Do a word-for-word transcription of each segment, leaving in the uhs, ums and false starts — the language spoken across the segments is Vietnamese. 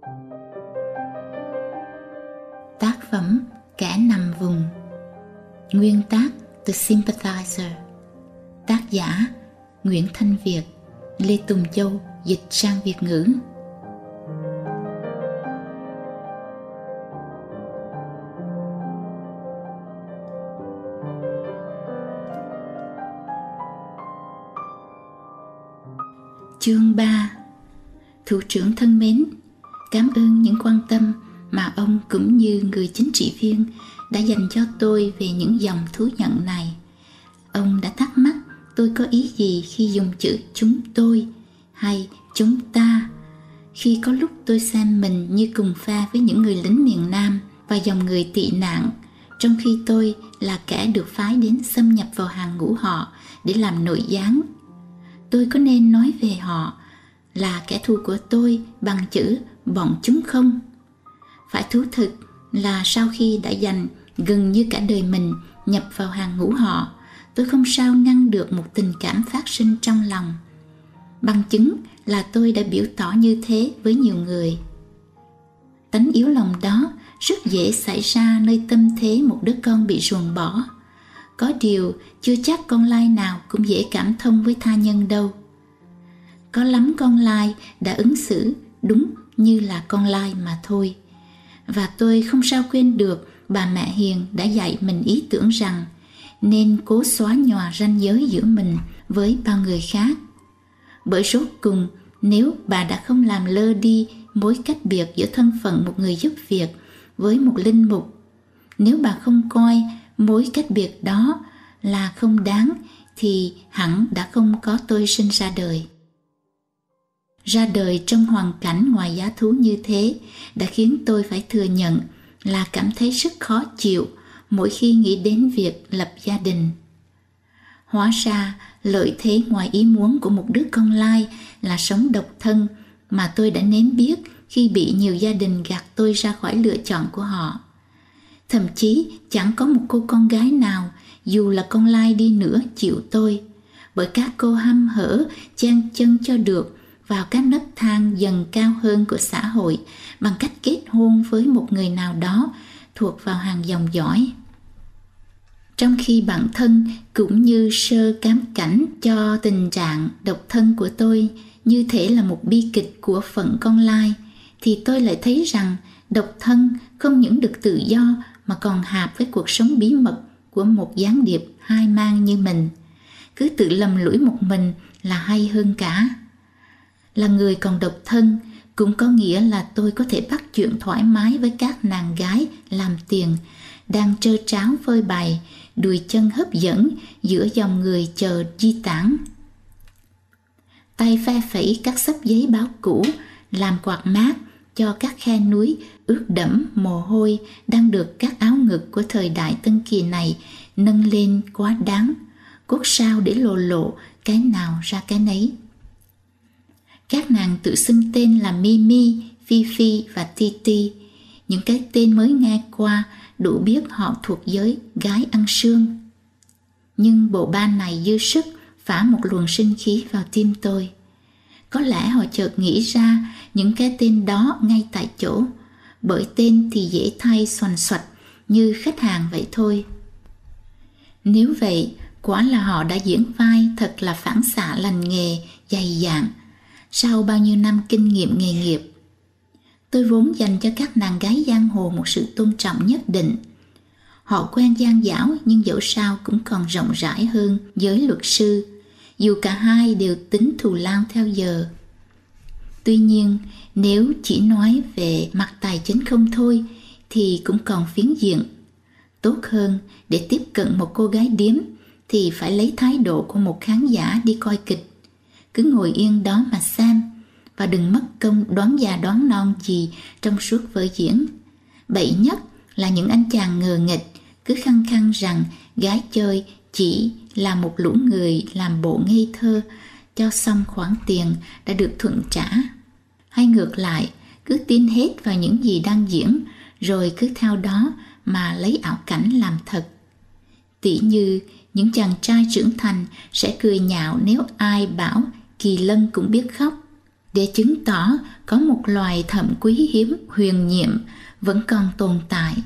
Tác phẩm Kẻ nằm vùng. Nguyên tác The Sympathizer. Tác giả Nguyễn Thanh Việt, Lê Tùng Châu dịch sang Việt ngữ. Chương ba. Thủ trưởng thân mến, cảm ơn những quan tâm mà ông cũng như người chính trị viên đã dành cho tôi về những dòng thú nhận này. Ông đã thắc mắc tôi có ý gì khi dùng chữ chúng tôi hay chúng ta, khi có lúc tôi xem mình như cùng pha với những người lính miền Nam và dòng người tị nạn, trong khi tôi là kẻ được phái đến xâm nhập vào hàng ngũ họ để làm nội gián. Tôi có nên nói về họ là kẻ thù của tôi bằng chữ bọn chúng không? Phải thú thực là sau khi đã dành gần như cả đời mình nhập vào hàng ngũ họ, tôi không sao ngăn được một tình cảm phát sinh trong lòng. Bằng chứng là tôi đã biểu tỏ như thế với nhiều người. Tánh yếu lòng đó rất dễ xảy ra nơi tâm thế một đứa con bị ruồng bỏ. Có điều chưa chắc con lai nào cũng dễ cảm thông với tha nhân đâu. Có lắm con lai đã ứng xử đúng như là con lai mà thôi. Và tôi không sao quên được bà mẹ hiền đã dạy mình ý tưởng rằng nên cố xóa nhòa ranh giới giữa mình với bao người khác. Bởi rốt cùng, nếu bà đã không làm lơ đi mối cách biệt giữa thân phận một người giúp việc với một linh mục, nếu bà không coi mối cách biệt đó là không đáng, thì hẳn đã không có tôi sinh ra đời. Ra đời trong hoàn cảnh ngoài giá thú như thế đã khiến tôi phải thừa nhận là cảm thấy rất khó chịu mỗi khi nghĩ đến việc lập gia đình. Hóa ra lợi thế ngoài ý muốn của một đứa con lai là sống độc thân mà tôi đã nếm biết khi bị nhiều gia đình gạt tôi ra khỏi lựa chọn của họ. Thậm chí chẳng có một cô con gái nào, dù là con lai đi nữa, chịu tôi, bởi các cô hăm hở chen chân cho được vào các nấc thang dần cao hơn của xã hội bằng cách kết hôn với một người nào đó thuộc vào hàng dòng dõi. Trong khi bản thân cũng như sơ cám cảnh cho tình trạng độc thân của tôi như thể là một bi kịch của phận con lai, thì tôi lại thấy rằng độc thân không những được tự do mà còn hạp với cuộc sống bí mật của một gián điệp hai mang như mình. Cứ tự lầm lũi một mình là hay hơn cả. Là người còn độc thân cũng có nghĩa là tôi có thể bắt chuyện thoải mái với các nàng gái làm tiền đang trơ tráo phơi bày, đùi chân hấp dẫn giữa dòng người chờ di tản. Tay phe phẩy các xấp giấy báo cũ, làm quạt mát cho các khe núi ướt đẫm mồ hôi đang được các áo ngực của thời đại tân kỳ này nâng lên quá đáng, cốt sao để lộ lộ cái nào ra cái nấy. Các nàng tự xưng tên là Mimi, Phi Phi và Titi, những cái tên mới nghe qua đủ biết họ thuộc giới gái ăn sương. Nhưng bộ ba này dư sức phả một luồng sinh khí vào tim tôi. Có lẽ họ chợt nghĩ ra những cái tên đó ngay tại chỗ, bởi tên thì dễ thay xoành xoạch như khách hàng vậy thôi. Nếu vậy, quả là họ đã diễn vai thật là phản xạ lành nghề, dày dạn, sau bao nhiêu năm kinh nghiệm nghề nghiệp. Tôi vốn dành cho các nàng gái giang hồ một sự tôn trọng nhất định. Họ quen gian dảo nhưng dẫu sao cũng còn rộng rãi hơn giới luật sư, dù cả hai đều tính thù lao theo giờ. Tuy nhiên, nếu chỉ nói về mặt tài chính không thôi thì cũng còn phiến diện. Tốt hơn để tiếp cận một cô gái điếm thì phải lấy thái độ của một khán giả đi coi kịch. Cứ ngồi yên đó mà xem, và đừng mất công đoán già đoán non gì trong suốt vở diễn. Bậy nhất là những anh chàng ngờ nghịch cứ khăng khăng rằng gái chơi chỉ là một lũ người làm bộ ngây thơ cho xong khoản tiền đã được thuận trả. Hay ngược lại, cứ tin hết vào những gì đang diễn, rồi cứ theo đó mà lấy ảo cảnh làm thật. Tỉ như những chàng trai trưởng thành sẽ cười nhạo nếu ai bảo Kỳ Lân cũng biết khóc. để chứng tỏ có một loài thẩm quý hiếm huyền nhiệm vẫn còn tồn tại.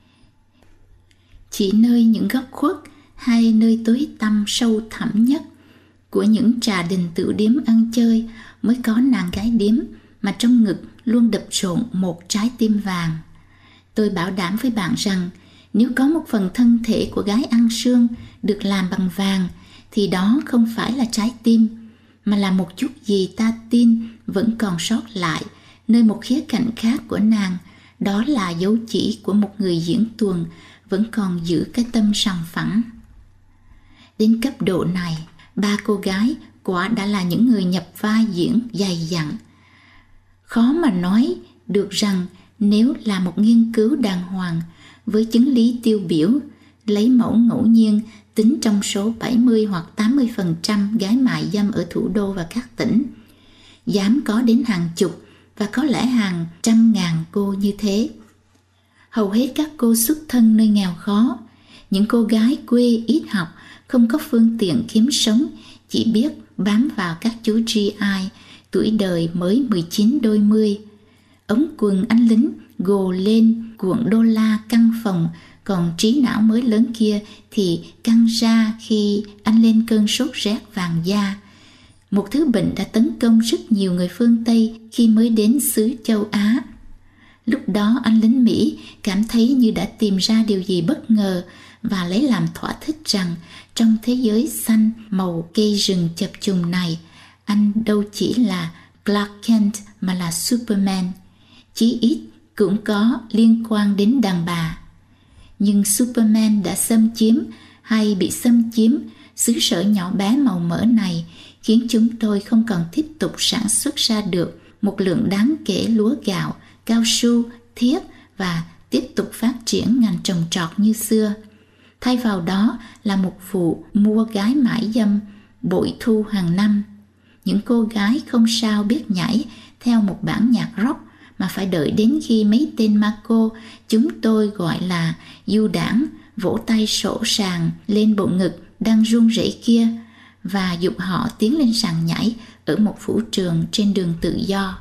Chỉ nơi những góc khuất hay nơi tối tăm sâu thẳm nhất của những trà đình tiểu điếm ăn chơi mới có nàng gái điếm mà trong ngực luôn đập rộn một trái tim vàng. Tôi bảo đảm với bạn rằng nếu có một phần thân thể của gái ăn sương được làm bằng vàng thì đó không phải là trái tim, mà là một chút gì ta tin vẫn còn sót lại nơi một khía cạnh khác của nàng. Đó là dấu chỉ của một người diễn tuồng vẫn còn giữ cái tâm sòng phẳng. Đến cấp độ này, ba cô gái quả đã là những người nhập vai diễn dày dặn. Khó mà nói được rằng nếu là một nghiên cứu đàng hoàng với chứng lý tiêu biểu, lấy mẫu ngẫu nhiên tính trong số bảy mươi hoặc tám mươi phần trăm gái mại dâm ở thủ đô và các tỉnh, dám có đến hàng chục và có lẽ hàng trăm ngàn cô như thế. Hầu hết các cô xuất thân nơi nghèo khó, những cô gái quê ít học, không có phương tiện kiếm sống, chỉ biết bám vào các chú giê i, tuổi đời mới mười chín đôi mươi. Ống quần anh lính gồ lên cuộn đô la căn phòng, còn trí não mới lớn kia thì căng ra khi anh lên cơn sốt rét vàng da. Một thứ bệnh đã tấn công rất nhiều người phương Tây khi mới đến xứ châu Á. Lúc đó anh lính Mỹ cảm thấy như đã tìm ra điều gì bất ngờ và lấy làm thỏa thích rằng trong thế giới xanh màu cây rừng chập trùng này, anh đâu chỉ là Clark Kent mà là Superman, chí ít cũng có liên quan đến đàn bà. Nhưng Superman đã xâm chiếm hay bị xâm chiếm xứ sở nhỏ bé màu mỡ này, khiến chúng tôi không còn tiếp tục sản xuất ra được một lượng đáng kể lúa gạo, cao su, thiết và tiếp tục phát triển ngành trồng trọt như xưa. Thay vào đó là một vụ mua gái mại dâm bội thu hàng năm. Những cô gái không sao biết nhảy theo một bản nhạc rock mà phải đợi đến khi mấy tên ma cô chúng tôi gọi là du đảng vỗ tay sổ sàng lên bộ ngực đang run rẩy kia và dục họ tiến lên sàn nhảy ở một vũ trường trên đường tự do.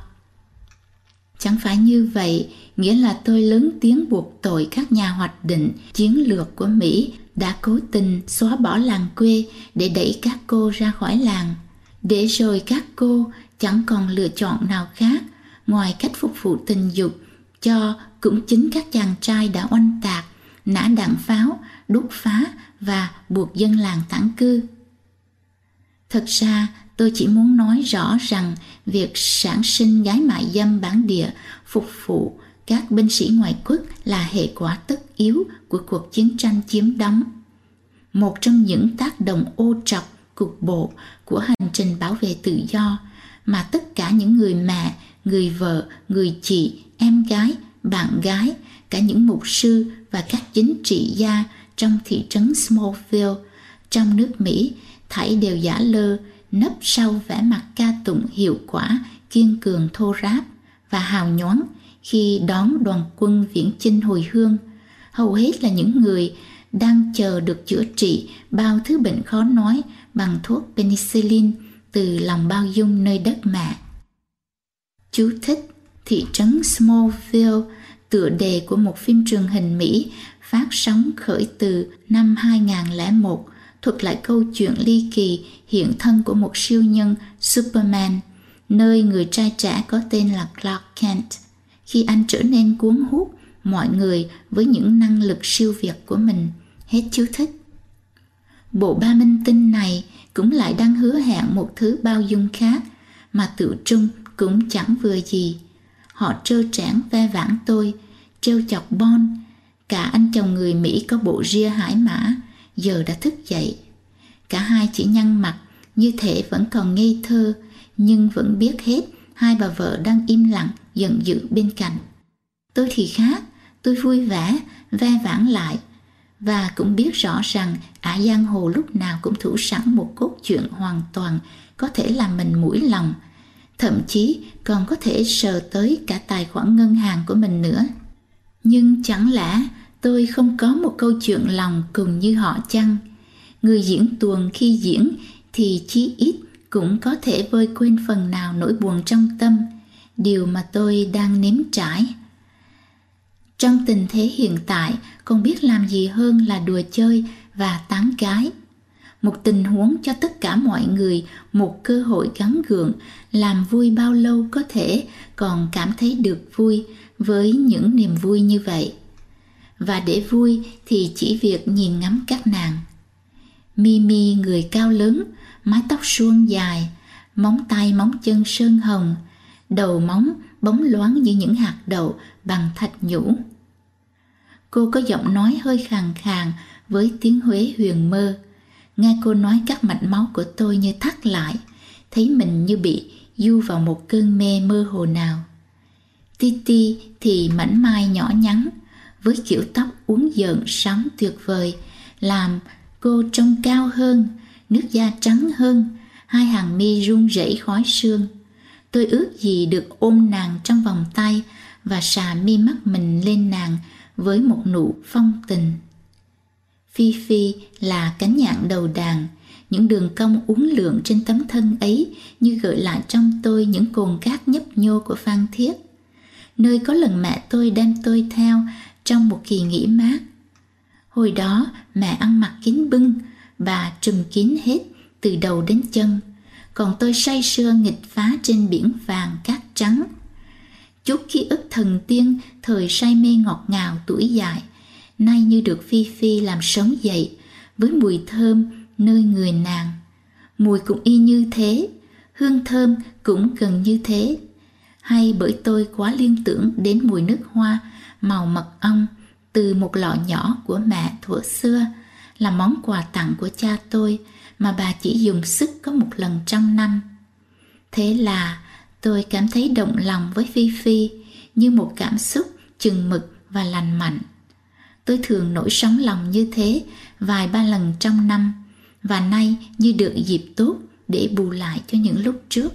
Chẳng phải như vậy nghĩa là tôi lớn tiếng buộc tội các nhà hoạch định chiến lược của Mỹ đã cố tình xóa bỏ làng quê để đẩy các cô ra khỏi làng, để rồi các cô chẳng còn lựa chọn nào khác ngoài cách phục vụ tình dục cho cũng chính các chàng trai đã oanh tạc, nã đạn pháo, đốt phá và buộc dân làng tản cư. Thật ra tôi chỉ muốn nói rõ rằng việc sản sinh gái mại dâm bản địa phục vụ các binh sĩ ngoại quốc là hệ quả tất yếu của cuộc chiến tranh chiếm đóng. Một trong những tác động ô trọc cục bộ của hành trình bảo vệ tự do mà tất cả những người mẹ, người vợ, người chị, em gái, bạn gái, cả những mục sư và các chính trị gia trong thị trấn Smallville, trong nước Mỹ, thảy đều giả lơ, nấp sau vẻ mặt ca tụng hiệu quả, kiên cường thô ráp và hào nhoáng khi đón đoàn quân viễn chinh hồi hương. Hầu hết là những người đang chờ được chữa trị bao thứ bệnh khó nói bằng thuốc penicillin từ lòng bao dung nơi đất mẹ. Chú thích: thị trấn Smallville, tựa đề của một phim truyền hình Mỹ phát sóng khởi từ năm hai không không một, thuật lại câu chuyện ly kỳ hiện thân của một siêu nhân Superman, nơi người trai trẻ có tên là Clark Kent, khi anh trở nên cuốn hút mọi người với những năng lực siêu việt của mình. Hết chú thích. Bộ ba minh tinh này cũng lại đang hứa hẹn một thứ bao dung khác mà tự trung cũng chẳng vừa gì. Họ trơ trẽn ve vãn tôi, trêu chọc Bon, cả anh chồng người Mỹ có bộ ria hải mã, giờ đã thức dậy. Cả hai chỉ nhăn mặt, như thể vẫn còn ngây thơ, nhưng vẫn biết hết hai bà vợ đang im lặng, giận dữ bên cạnh. Tôi thì khác, tôi vui vẻ, ve vãn lại, và cũng biết rõ rằng ả giang hồ lúc nào cũng thủ sẵn một cốt truyện hoàn toàn có thể làm mình mũi lòng, thậm chí còn có thể sờ tới cả tài khoản ngân hàng của mình nữa. Nhưng chẳng lẽ tôi không có một câu chuyện lòng cùng như họ chăng? Người diễn tuồng khi diễn thì chí ít cũng có thể vơi quên phần nào nỗi buồn trong tâm, điều mà tôi đang nếm trải. Trong tình thế hiện tại, không biết làm gì hơn là đùa chơi và tán gái. Một tình huống cho tất cả mọi người một cơ hội gắng gượng, làm vui bao lâu có thể, còn cảm thấy được vui với những niềm vui như vậy. Và để vui thì chỉ việc nhìn ngắm các nàng. Mimi người cao lớn, mái tóc suông dài, móng tay móng chân sơn hồng, đầu móng bóng loáng như những hạt đậu bằng thạch nhũ. Cô có giọng nói hơi khàn khàn với tiếng Huế huyền mơ. Nghe cô nói, các mạch máu của tôi như thắt lại, thấy mình như bị du vào một cơn mê mơ hồ nào. Titi thì mảnh mai nhỏ nhắn, với kiểu tóc uốn lượn sáng tuyệt vời, làm cô trông cao hơn, nước da trắng hơn, hai hàng mi run rẩy khói sương. Tôi ước gì được ôm nàng trong vòng tay và xà mi mắt mình lên nàng với một nụ phong tình. Phi Phi là cánh nhạn đầu đàn, những đường cong uốn lượn trên tấm thân ấy như gợi lại trong tôi những cồn cát nhấp nhô của Phan Thiết, nơi có lần mẹ tôi đem tôi theo trong một kỳ nghỉ mát. Hồi đó mẹ ăn mặc kín bưng, bà trùm kín hết từ đầu đến chân, còn tôi say sưa nghịch phá trên biển vàng cát trắng. Chút ký ức thần tiên thời say mê ngọt ngào tuổi dại, nay như được Phi Phi làm sống dậy với mùi thơm nơi người nàng. Mùi cũng y như thế, hương thơm cũng gần như thế. Hay bởi tôi quá liên tưởng đến mùi nước hoa màu mật ong từ một lọ nhỏ của mẹ thuở xưa, là món quà tặng của cha tôi mà bà chỉ dùng sức có một lần trong năm. Thế là tôi cảm thấy động lòng với Phi Phi như một cảm xúc chừng mực và lành mạnh. Tôi thường nổi sóng lòng như thế vài ba lần trong năm, và nay như được dịp tốt để bù lại cho những lúc trước.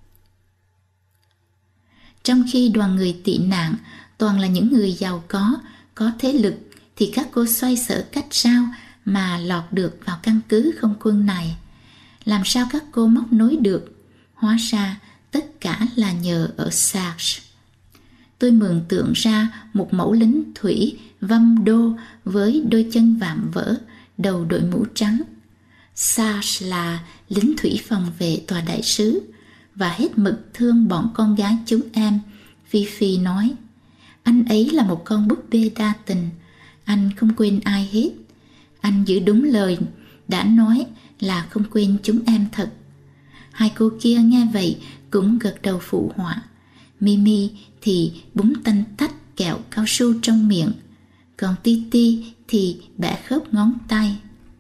Trong khi đoàn người tị nạn toàn là những người giàu có, có thế lực, thì các cô xoay sở cách sao mà lọt được vào căn cứ không quân này. Làm sao các cô móc nối được? Hóa ra tất cả là nhờ ở Sarge. Tôi mường tượng ra một mẫu lính thủy văm đô với đôi chân vạm vỡ, đầu đội mũ trắng. Sarge là lính thủy phòng vệ tòa đại sứ và hết mực thương bọn con gái chúng em. Phi Phi nói, anh ấy là một con búp bê đa tình, anh không quên ai hết. Anh giữ đúng lời đã nói là không quên chúng em thật. Hai cô kia nghe vậy cũng gật đầu phụ họa. Mimi thì búng tanh tách kẹo cao su trong miệng, còn Titi thì bẻ khớp ngón tay.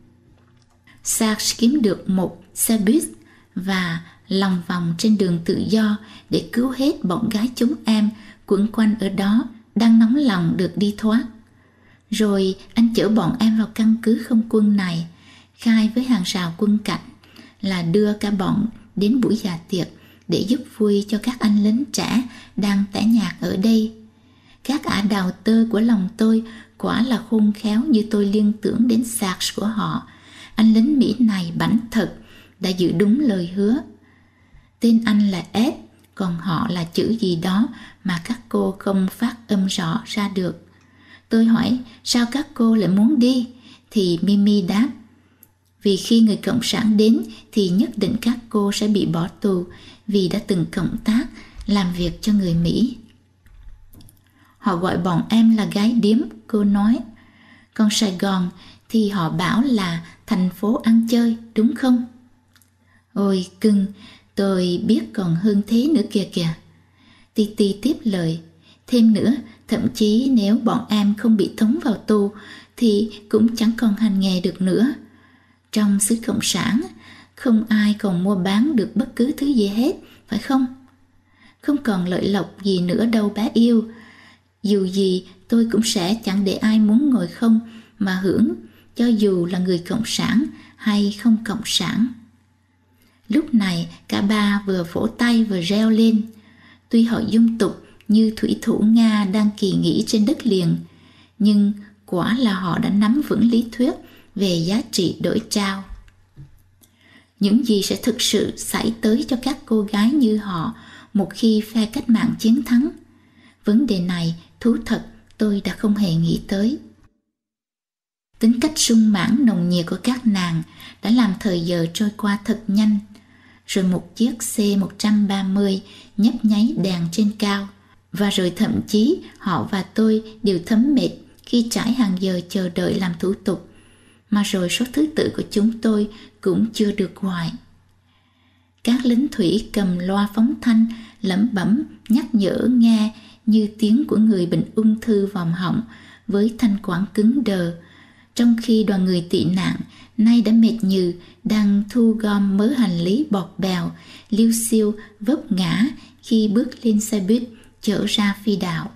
Sarge kiếm được một xe bus và lòng vòng trên đường tự do để cứu hết bọn gái chúng em quẩn quanh ở đó đang nóng lòng được đi thoát. Rồi anh chở bọn em vào căn cứ không quân này, khai với hàng rào quân cảnh là đưa cả bọn đến buổi dạ tiệc để giúp vui cho các anh lính trẻ đang tẻ nhạt ở đây. Các ả đào tơ của lòng tôi quả là khôn khéo như tôi liên tưởng đến Sarge của họ. Anh lính Mỹ này bảnh thật, đã giữ đúng lời hứa. Tên anh là Ed, còn họ là chữ gì đó mà các cô không phát âm rõ ra được. Tôi hỏi sao các cô lại muốn đi, thì Mimi đáp, vì khi người cộng sản đến thì nhất định các cô sẽ bị bỏ tù vì đã từng cộng tác làm việc cho người Mỹ. Họ gọi bọn em là gái điếm, cô nói. Còn Sài Gòn thì họ bảo là thành phố ăn chơi, đúng không? Ôi cưng, tôi biết còn hơn thế nữa kìa kìa. Titi tiếp lời. Thêm nữa, thậm chí nếu bọn em không bị tống vào tù thì cũng chẳng còn hành nghề được nữa. Trong xứ cộng sản, không ai còn mua bán được bất cứ thứ gì hết, phải không? Không còn lợi lộc gì nữa đâu bé yêu. Dù gì tôi cũng sẽ chẳng để ai muốn ngồi không mà hưởng, cho dù là người cộng sản hay không cộng sản. Lúc này cả ba vừa vỗ tay vừa reo lên. Tuy họ dung tục như thủy thủ Nga đang kỳ nghỉ trên đất liền, nhưng quả là họ đã nắm vững lý thuyết về giá trị đổi trao. Những gì sẽ thực sự xảy tới cho các cô gái như họ một khi phe cách mạng chiến thắng? Vấn đề này thú thật tôi đã không hề nghĩ tới. Tính cách sung mãn nồng nhiệt của các nàng đã làm thời giờ trôi qua thật nhanh. Rồi một chiếc C một trăm ba mươi nhấp nháy đèn trên cao. Và rồi thậm chí họ và tôi đều thấm mệt khi trải hàng giờ chờ đợi làm thủ tục. Mà rồi số thứ tự của chúng tôi cũng chưa được gọi. Các lính thủy cầm loa phóng thanh lẩm bẩm nhắc nhở nghe như tiếng của người bệnh ung thư vòm họng với thanh quản cứng đờ, trong khi đoàn người tị nạn nay đã mệt nhừ đang thu gom mớ hành lý bọt bèo, liêu xiêu vấp ngã khi bước lên xe buýt chở ra phi đạo.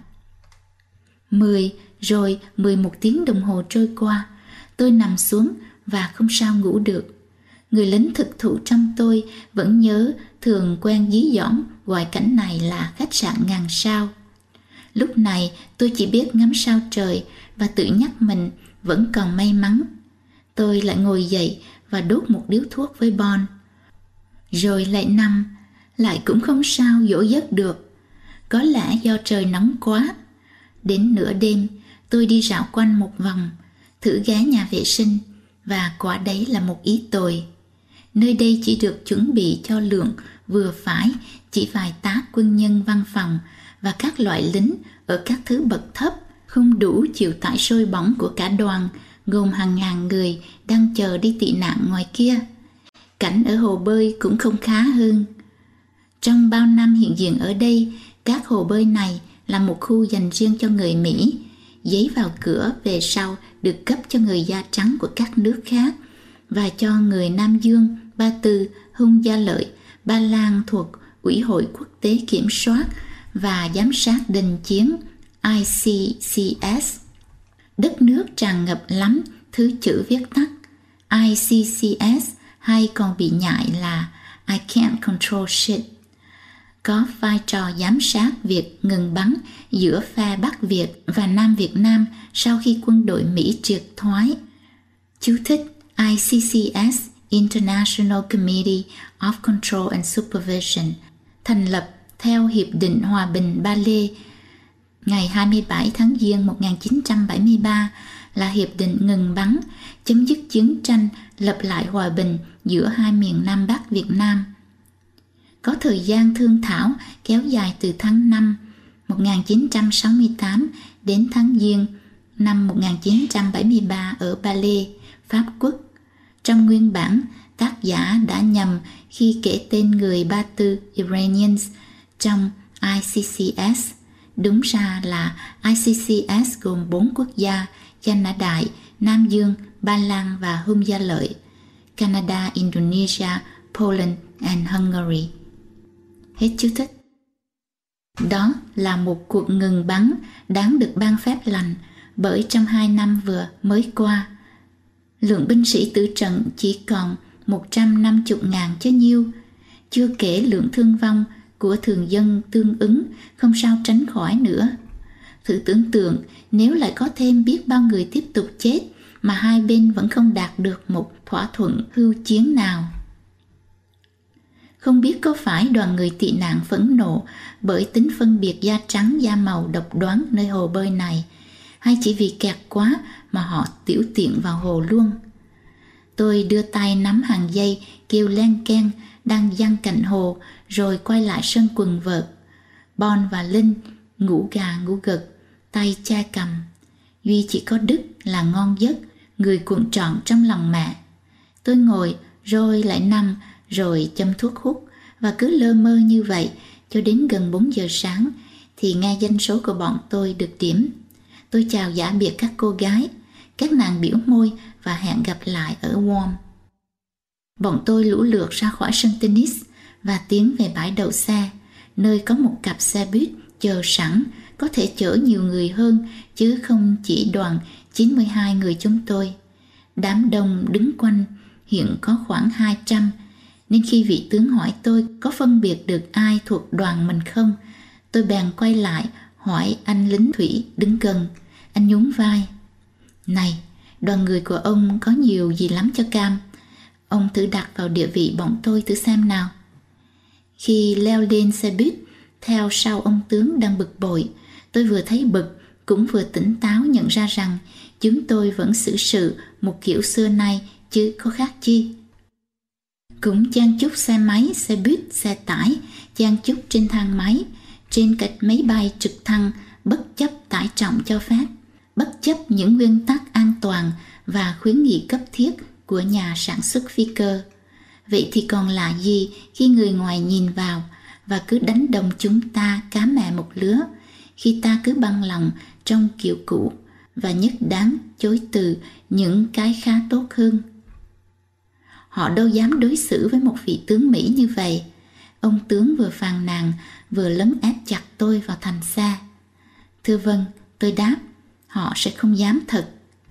Mười, rồi mười một tiếng đồng hồ trôi qua, tôi nằm xuống và không sao ngủ được. Người lính thực thụ trong tôi vẫn nhớ thường quen dí dỏm gọi cảnh này là khách sạn ngàn sao. Lúc này tôi chỉ biết ngắm sao trời và tự nhắc mình vẫn còn may mắn. Tôi lại ngồi dậy và đốt một điếu thuốc với Bon. Rồi lại nằm, lại cũng không sao dỗ giấc được. Có lẽ do trời nóng quá. Đến nửa đêm tôi đi dạo quanh một vòng, thử ghé nhà vệ sinh, và quả đấy là một ý tồi. Nơi đây chỉ được chuẩn bị cho lượng vừa phải chỉ vài tá quân nhân văn phòng và các loại lính ở các thứ bậc thấp, không đủ chịu tải sôi bỏng của cả đoàn gồm hàng ngàn người đang chờ đi tị nạn ngoài kia. Cảnh ở hồ bơi cũng không khá hơn. Trong bao năm hiện diện ở đây, các hồ bơi này là một khu dành riêng cho người Mỹ. Giấy vào cửa về sau được cấp cho người da trắng của các nước khác, và cho người Nam Dương, Ba Tư, Hung Gia Lợi, Ba Lan thuộc Ủy hội Quốc tế Kiểm soát và Giám sát Đình chiến I C C S. Đất nước tràn ngập lắm thứ chữ viết tắt I C C S, hay còn bị nhại là I can't control shit, có vai trò giám sát việc ngừng bắn giữa phe Bắc Việt và Nam Việt Nam sau khi quân đội Mỹ triệt thoái. Chú thích: I C C S, International Committee of Control and Supervision, thành lập theo Hiệp định Hòa bình Ba Lê ngày hai mươi bảy tháng Giêng một nghìn chín trăm bảy mươi ba, là hiệp định ngừng bắn, chấm dứt chiến tranh, lập lại hòa bình giữa hai miền Nam Bắc Việt Nam. Có thời gian thương thảo kéo dài từ tháng năm một nghìn chín trăm sáu mươi tám đến tháng Giêng năm một nghìn chín trăm bảy mươi ba ở Ba Lê, Pháp Quốc. Trong nguyên bản, tác giả đã nhầm khi kể tên người Ba Tư Iranians trong I C C S. Đúng ra là I C C S gồm bốn quốc gia: Canada, Nam Dương, Ba Lan và Hung Gia Lợi. Canada, Indonesia, Poland and Hungary. Hết chú thích. Đó là một cuộc ngừng bắn đáng được ban phép lành, bởi trong hai năm vừa mới qua, lượng binh sĩ tử trận chỉ còn một trăm năm mươi nghìn chứ nhiêu, chưa kể lượng thương vong của thường dân tương ứng không sao tránh khỏi nữa. Thử tưởng tượng nếu lại có thêm biết bao người tiếp tục chết mà hai bên vẫn không đạt được một thỏa thuận hưu chiến nào. Không biết có phải đoàn người tị nạn phẫn nộ bởi tính phân biệt da trắng da màu độc đoán nơi hồ bơi này, hay chỉ vì kẹt quá mà họ tiểu tiện vào hồ luôn. Tôi đưa tay nắm hàng dây kêu len keng đang giăng cạnh hồ, rồi quay lại sân quần vợt. Bon và Linh ngủ gà ngủ gật, tay cha cầm. Duy chỉ có Đức là ngon giấc, người cuộn trọn trong lòng mẹ. Tôi ngồi rồi lại nằm, rồi châm thuốc hút, và cứ lơ mơ như vậy cho đến gần bốn giờ sáng thì nghe danh số của bọn tôi được điểm. Tôi chào giả biệt các cô gái, các nàng biểu môi và hẹn gặp lại ở Warm. Bọn tôi lũ lượt ra khỏi sân tennis và tiến về bãi đậu xe, nơi có một cặp xe buýt chờ sẵn, có thể chở nhiều người hơn chứ không chỉ đoàn chín mươi hai người chúng tôi. Đám đông đứng quanh hiện có khoảng hai trăm, nên khi vị tướng hỏi tôi có phân biệt được ai thuộc đoàn mình không, tôi bèn quay lại hỏi anh lính thủy đứng gần. Anh nhún vai: Này, đoàn người của ông có nhiều gì lắm cho cam. Ông thử đặt vào địa vị bọn tôi thử xem nào. Khi leo lên xe buýt, theo sau ông tướng đang bực bội, tôi vừa thấy bực, cũng vừa tỉnh táo nhận ra rằng chúng tôi vẫn xử sự một kiểu xưa nay chứ có khác chi. Cũng chen chúc xe máy, xe buýt, xe tải, chen chúc trên thang máy, trên cạch máy bay trực thăng, bất chấp tải trọng cho phép, bất chấp những nguyên tắc an toàn và khuyến nghị cấp thiết của nhà sản xuất phi cơ. Vậy thì còn lạ gì khi người ngoài nhìn vào và cứ đánh đồng chúng ta cá mẹ một lứa, khi ta cứ băng lòng trong kiểu cũ và nhất đáng chối từ những cái khá tốt hơn. Họ đâu dám đối xử với một vị tướng Mỹ như vậy. Ông tướng vừa phàn nàn vừa lấn ép chặt tôi vào thành xe. Thưa vâng, tôi đáp, họ sẽ không dám thật.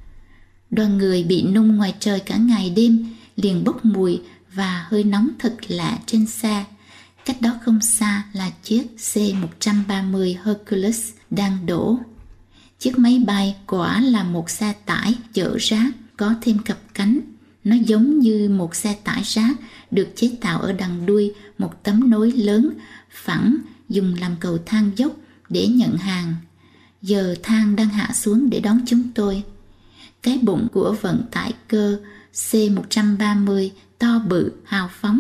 Đoàn người bị nung ngoài trời cả ngày đêm liền bốc mùi và hơi nóng thật lạ trên xe. Cách đó không xa là chiếc C một ba không Hercules đang đổ. Chiếc máy bay quả là một xe tải chở rác có thêm cặp cánh. Nó giống như một xe tải rác được chế tạo ở đằng đuôi một tấm nối lớn phẳng dùng làm cầu thang dốc để nhận hàng. Giờ thang đang hạ xuống để đón chúng tôi. Cái bụng của vận tải cơ C một ba không to bự, hào phóng.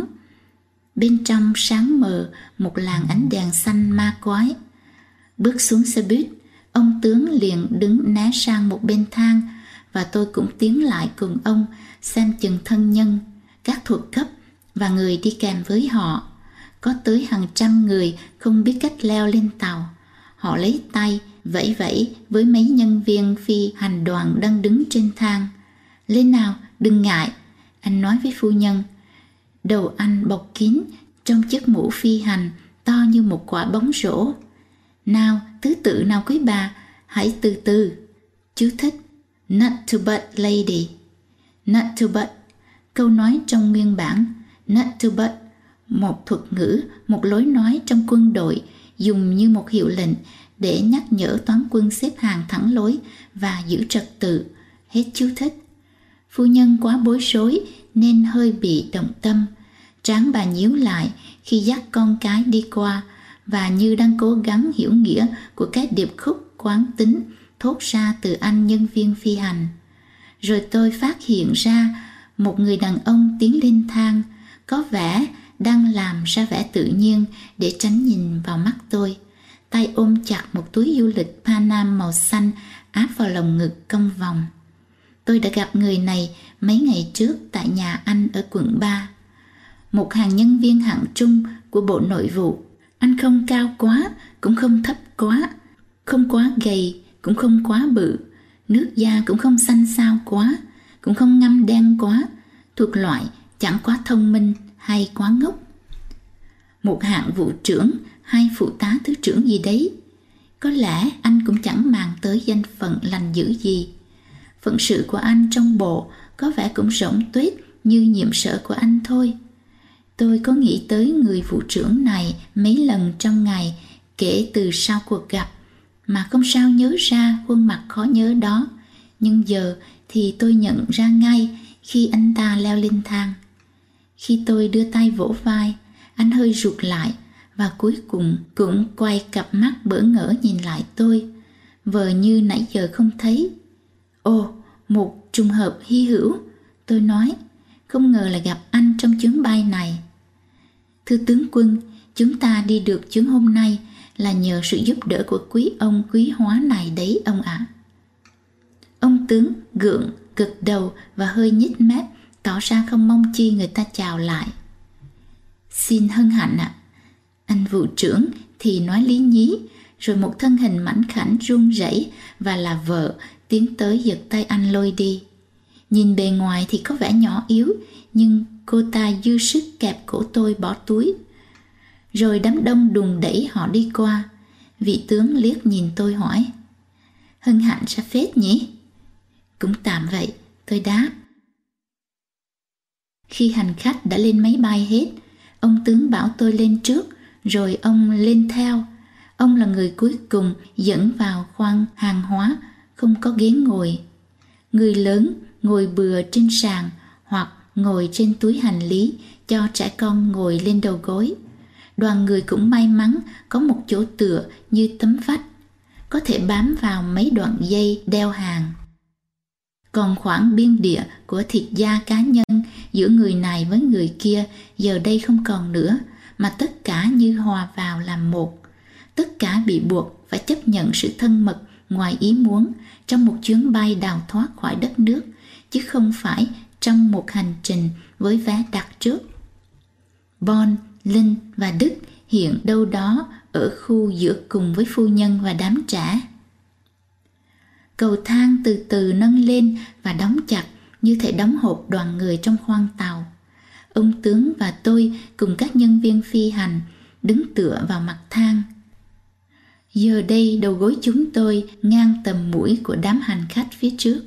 Bên trong sáng mờ một làn ánh đèn xanh ma quái. Bước xuống xe buýt, ông tướng liền đứng né sang một bên thang và tôi cũng tiến lại cùng ông xem chừng thân nhân, các thuộc cấp và người đi kèm với họ. Có tới hàng trăm người không biết cách leo lên tàu. Họ lấy tay vẫy vẫy với mấy nhân viên phi hành đoàn đang đứng trên thang. Lên nào, đừng ngại, anh nói với phu nhân. Đầu anh bọc kín trong chiếc mũ phi hành to như một quả bóng rổ. Nào, thứ tự nào quý bà, hãy từ từ. Chú thích: Not to butt lady. Not to butt, câu nói trong nguyên bản. Not to butt, một thuật ngữ, một lối nói trong quân đội dùng như một hiệu lệnh để nhắc nhở toán quân xếp hàng thẳng lối và giữ trật tự. Hết chú thích. Phu nhân quá bối rối nên hơi bị động tâm. Trán bà nhíu lại khi dắt con cái đi qua và như đang cố gắng hiểu nghĩa của cái điệp khúc quán tính thốt ra từ anh nhân viên phi hành. Rồi tôi phát hiện ra một người đàn ông tiến lên thang, có vẻ đang làm ra vẻ tự nhiên để tránh nhìn vào mắt tôi. Tay ôm chặt một túi du lịch Panam màu xanh áp vào lồng ngực cong vòng. Tôi đã gặp người này mấy ngày trước tại nhà anh ở quận ba. Một hàng nhân viên hạng trung của Bộ Nội vụ. Anh không cao quá, cũng không thấp quá, không quá gầy, cũng không quá bự, nước da cũng không xanh xao quá, cũng không ngăm đen quá, thuộc loại chẳng quá thông minh hay quá ngốc. Một hạng vụ trưởng hay phụ tá thứ trưởng gì đấy. Có lẽ anh cũng chẳng màng tới danh phận lành dữ gì. Phận sự của anh trong bộ có vẻ cũng rỗng tuếch như nhiệm sở của anh thôi. Tôi có nghĩ tới người vụ trưởng này mấy lần trong ngày kể từ sau cuộc gặp, mà không sao nhớ ra khuôn mặt khó nhớ đó. Nhưng giờ thì tôi nhận ra ngay khi anh ta leo lên thang. Khi tôi đưa tay vỗ vai, anh hơi rụt lại và cuối cùng cũng quay cặp mắt bỡ ngỡ nhìn lại tôi, vờ như nãy giờ không thấy. Ồ, một trùng hợp hy hữu, tôi nói, không ngờ là gặp anh trong chuyến bay này. Thưa tướng quân, chúng ta đi được chuyến hôm nay là nhờ sự giúp đỡ của quý ông quý hóa này đấy ông ạ. À. Ông tướng gượng, gật đầu và hơi nhếch mép, tỏ ra không mong chi người ta chào lại. Xin hân hạnh ạ. À. Anh vụ trưởng thì nói lý nhí, rồi một thân hình mảnh khảnh run rẩy và là vợ tiến tới giật tay anh lôi đi. Nhìn bề ngoài thì có vẻ nhỏ yếu, nhưng cô ta dư sức kẹp cổ tôi bỏ túi. Rồi đám đông đùn đẩy họ đi qua. Vị tướng liếc nhìn tôi hỏi: Hân hạnh ra phết nhỉ? Cũng tạm vậy, tôi đáp. Khi hành khách đã lên máy bay hết, ông tướng bảo tôi lên trước, rồi ông lên theo. Ông là người cuối cùng dẫn vào khoang hàng hóa, không có ghế ngồi. Người lớn ngồi bừa trên sàn hoặc ngồi trên túi hành lý, cho trẻ con ngồi lên đầu gối. Đoàn người cũng may mắn có một chỗ tựa như tấm vách, có thể bám vào mấy đoạn dây đeo hàng. Còn khoảng biên địa của thịt da cá nhân giữa người này với người kia giờ đây không còn nữa, mà tất cả như hòa vào làm một. Tất cả bị buộc phải chấp nhận sự thân mật ngoài ý muốn trong một chuyến bay đào thoát khỏi đất nước, chứ không phải trong một hành trình với vé đặt trước. Bon, Linh và Đức hiện đâu đó ở khu giữa cùng với phu nhân và đám trẻ. Cầu thang từ từ nâng lên và đóng chặt như thể đóng hộp đoàn người trong khoang tàu. Ông tướng và tôi cùng các nhân viên phi hành đứng tựa vào mặt thang. Giờ đây đầu gối chúng tôi ngang tầm mũi của đám hành khách phía trước.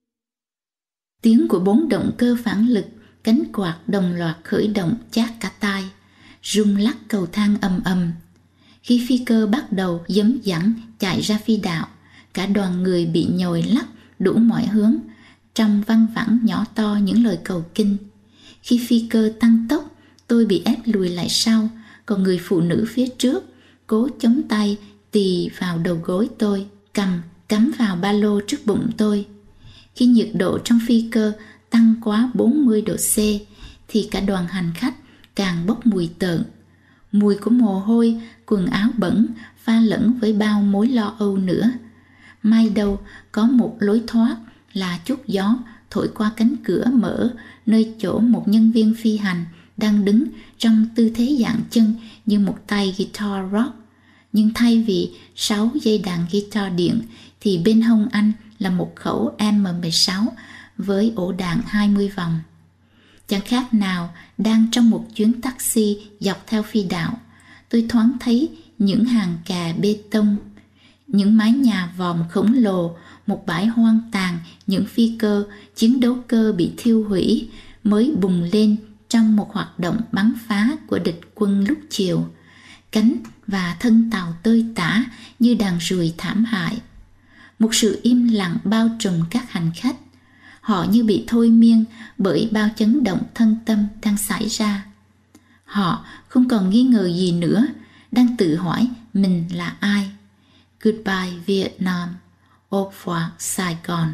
Tiếng của bốn động cơ phản lực, cánh quạt đồng loạt khởi động chát cả tai, rung lắc cầu thang ầm ầm. Khi phi cơ bắt đầu giấm dẳng chạy ra phi đạo, cả đoàn người bị nhồi lắc đủ mọi hướng, trong văng vẳng nhỏ to những lời cầu kinh. Khi phi cơ tăng tốc, tôi bị ép lùi lại sau, còn người phụ nữ phía trước cố chống tay tì vào đầu gối tôi, cầm cắm vào ba lô trước bụng tôi. Khi nhiệt độ trong phi cơ tăng quá bốn mươi độ C thì cả đoàn hành khách càng bốc mùi tợn. Mùi của mồ hôi, quần áo bẩn pha lẫn với bao mối lo âu nữa. May đâu có một lối thoát là chút gió thổi qua cánh cửa mở nơi chỗ một nhân viên phi hành đang đứng trong tư thế dạng chân như một tay guitar rock. Nhưng thay vì sáu dây đàn guitar điện thì bên hông anh là một khẩu M mười sáu với ổ đạn hai mươi vòng. Chẳng khác nào đang trong một chuyến taxi dọc theo phi đạo. Tôi thoáng thấy những hàng kè bê tông, những mái nhà vòm khổng lồ, một bãi hoang tàn, những phi cơ, chiến đấu cơ bị thiêu hủy mới bùng lên trong một hoạt động bắn phá của địch quân lúc chiều. Cánh và thân tàu tơi tả như đàn ruồi thảm hại. Một sự im lặng bao trùm các hành khách. Họ như bị thôi miên bởi bao chấn động thân tâm đang xảy ra. Họ không còn nghi ngờ gì nữa, đang tự hỏi mình là ai. Goodbye Vietnam, au revoir Saigon.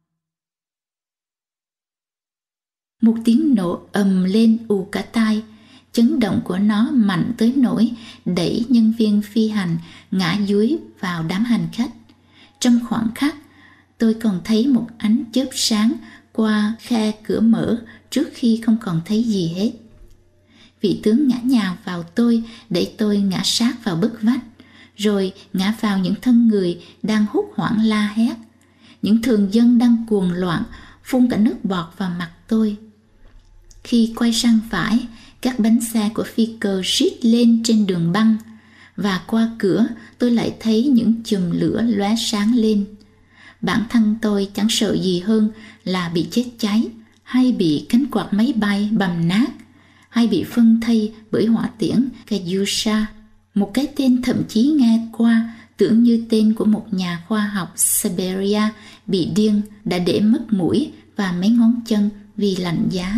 Một tiếng nổ ầm lên ù cả tai. Chấn động của nó mạnh tới nỗi đẩy nhân viên phi hành ngã dúi vào đám hành khách. Trong khoảnh khắc, tôi còn thấy một ánh chớp sáng qua khe cửa mở trước khi không còn thấy gì hết. Vị tướng ngã nhào vào tôi, đẩy tôi ngã sát vào bức vách, rồi ngã vào những thân người đang hốt hoảng la hét. Những thường dân đang cuồng loạn, phun cả nước bọt vào mặt tôi. Khi quay sang phải, các bánh xe của phi cơ rít lên trên đường băng, và qua cửa tôi lại thấy những chùm lửa lóe sáng lên. Bản thân tôi chẳng sợ gì hơn là bị chết cháy, hay bị cánh quạt máy bay bầm nát, hay bị phân thây bởi hỏa tiễn Katyusha, một cái tên thậm chí nghe qua tưởng như tên của một nhà khoa học Siberia bị điên đã để mất mũi và mấy ngón chân vì lạnh giá.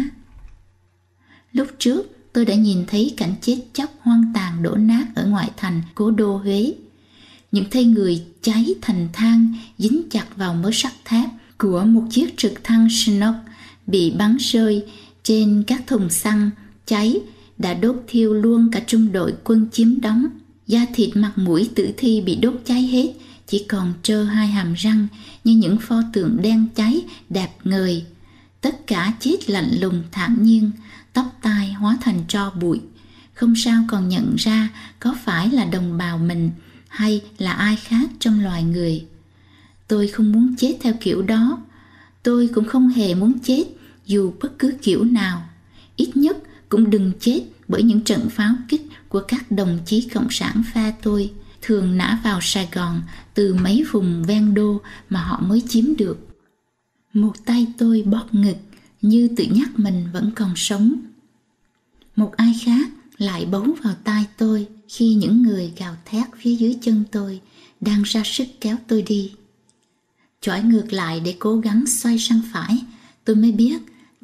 Lúc trước tôi đã nhìn thấy cảnh chết chóc hoang tàn đổ nát ở ngoại thành cố đô Huế. Những thây người cháy thành than dính chặt vào mớ sắt thép của một chiếc trực thăng Chinook bị bắn rơi trên các thùng xăng cháy đã đốt thiêu luôn cả trung đội quân chiếm đóng. Da thịt mặt mũi tử thi bị đốt cháy hết, chỉ còn trơ hai hàm răng như những pho tượng đen cháy đẹp ngời. Tất cả chết lạnh lùng thản nhiên, tóc tai hóa thành tro bụi, không sao còn nhận ra có phải là đồng bào mình hay là ai khác trong loài người. Tôi không muốn chết theo kiểu đó. Tôi cũng không hề muốn chết dù bất cứ kiểu nào. Ít nhất cũng đừng chết bởi những trận pháo kích của các đồng chí cộng sản phe tôi, thường nã vào Sài Gòn từ mấy vùng ven đô mà họ mới chiếm được. Một tay tôi bóp ngực như tự nhắc mình vẫn còn sống. Một ai khác lại bấu vào tai tôi khi những người gào thét phía dưới chân tôi đang ra sức kéo tôi đi. Chỏi ngược lại để cố gắng xoay sang phải, tôi mới biết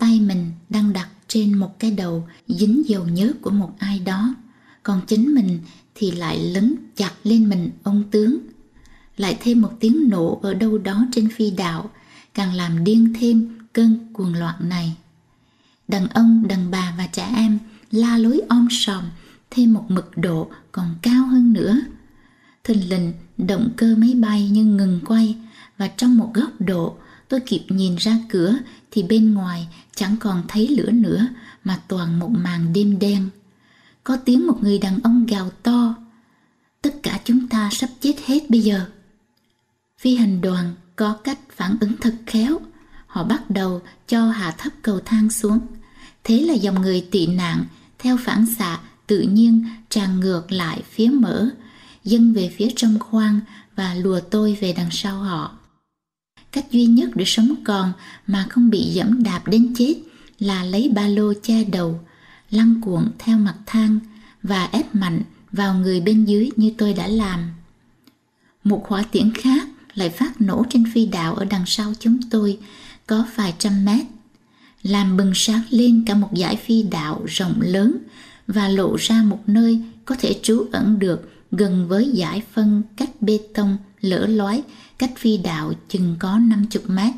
tay mình đang đặt trên một cái đầu dính dầu nhớt của một ai đó, còn chính mình thì lại lấn chặt lên mình ông tướng. Lại thêm một tiếng nổ ở đâu đó trên phi đạo, càng làm điên thêm cơn cuồng loạn này. Đàn ông, đàn bà và trẻ em la lối om sòm thêm một mực độ còn cao hơn nữa. Thình lình động cơ máy bay như ngừng quay, và trong một góc độ tôi kịp nhìn ra cửa thì bên ngoài chẳng còn thấy lửa nữa mà toàn một màn đêm đen. Có tiếng một người đàn ông gào to: "Tất cả chúng ta sắp chết hết bây giờ." Phi hành đoàn có cách phản ứng thật khéo. Họ bắt đầu cho hạ thấp cầu thang xuống. Thế là dòng người tị nạn theo phản xạ tự nhiên tràn ngược lại phía mở, dâng về phía trong khoang và lùa tôi về đằng sau họ. Cách duy nhất để sống còn mà không bị giẫm đạp đến chết là lấy ba lô che đầu, lăn cuộn theo mặt thang và ép mạnh vào người bên dưới như tôi đã làm. Một hỏa tiễn khác lại phát nổ trên phi đạo ở đằng sau chúng tôi, có vài trăm mét, làm bừng sáng lên cả một dải phi đạo rộng lớn và lộ ra một nơi có thể trú ẩn được gần với dải phân cách bê tông lở lói cách phi đạo chừng có năm mươi mét.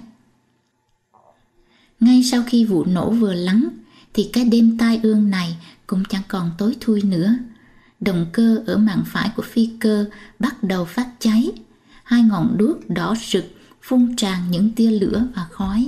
Ngay sau khi vụ nổ vừa lắng thì cái đêm tai ương này cũng chẳng còn tối thui nữa. Động cơ ở mạn phải của phi cơ bắt đầu phát cháy. Hai ngọn đuốc đỏ rực phun tràn những tia lửa và khói.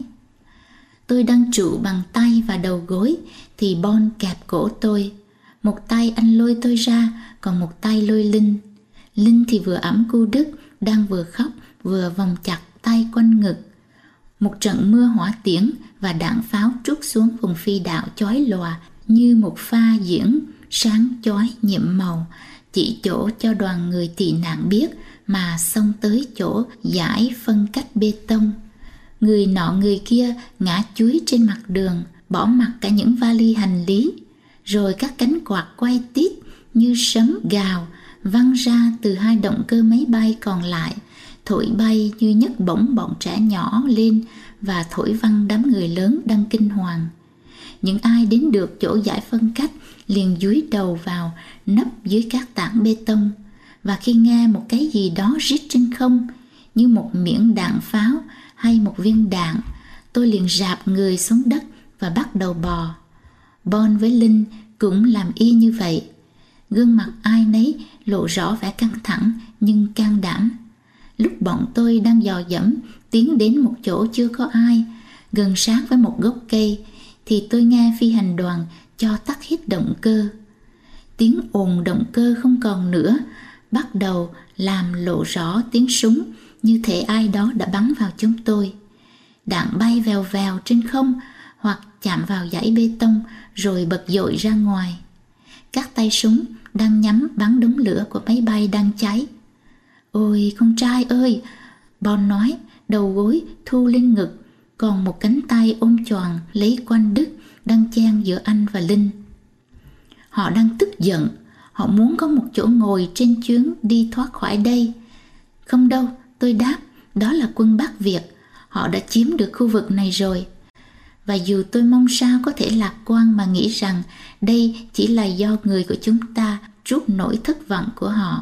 Tôi đang trụ bằng tay và đầu gối thì Bon kẹp cổ tôi. Một tay anh lôi tôi ra, còn một tay lôi Linh. Linh thì vừa ẵm cu Đức, đang vừa khóc vừa vòng chặt tay quanh ngực. Một trận mưa hỏa tiễn và đạn pháo trút xuống vùng phi đạo chói lòa như một pha diễn sáng chói nhiệm màu, chỉ chỗ cho đoàn người tị nạn biết mà xông tới chỗ dải phân cách bê tông. Người nọ người kia ngã chúi trên mặt đường, bỏ mặc cả những vali hành lý. Rồi các cánh quạt quay tít như sấm gào văng ra từ hai động cơ máy bay còn lại, thổi bay như nhấc bổng bọn trẻ nhỏ lên và thổi văng đám người lớn đang kinh hoàng. Những ai đến được chỗ dải phân cách liền dúi đầu vào nấp dưới các tảng bê tông, và khi nghe một cái gì đó rít trên không như một miệng đạn pháo hay một viên đạn, tôi liền rạp người xuống đất và bắt đầu bò. Bon với Linh cũng làm y như vậy. Gương mặt ai nấy lộ rõ vẻ căng thẳng nhưng can đảm. Lúc bọn tôi đang dò dẫm tiến đến một chỗ chưa có ai, gần sát với một gốc cây, thì tôi nghe phi hành đoàn cho tắt hết động cơ. Tiếng ồn động cơ không còn nữa, bắt đầu làm lộ rõ tiếng súng, như thể ai đó đã bắn vào chúng tôi. Đạn bay vèo vèo trên không hoặc chạm vào dãy bê tông rồi bật dội ra ngoài. Các tay súng đang nhắm bắn đống lửa của máy bay đang cháy. "Ôi con trai ơi!" Bon nói, đầu gối thu lên ngực, còn một cánh tay ôm choàng lấy quanh Đức đang chen giữa anh và Linh. Họ đang tức giận. Họ muốn có một chỗ ngồi trên chuyến đi thoát khỏi đây. "Không đâu," tôi đáp, "đó là quân Bắc Việt. Họ đã chiếm được khu vực này rồi." Và dù tôi mong sao có thể lạc quan mà nghĩ rằng đây chỉ là do người của chúng ta trút nỗi thất vọng của họ.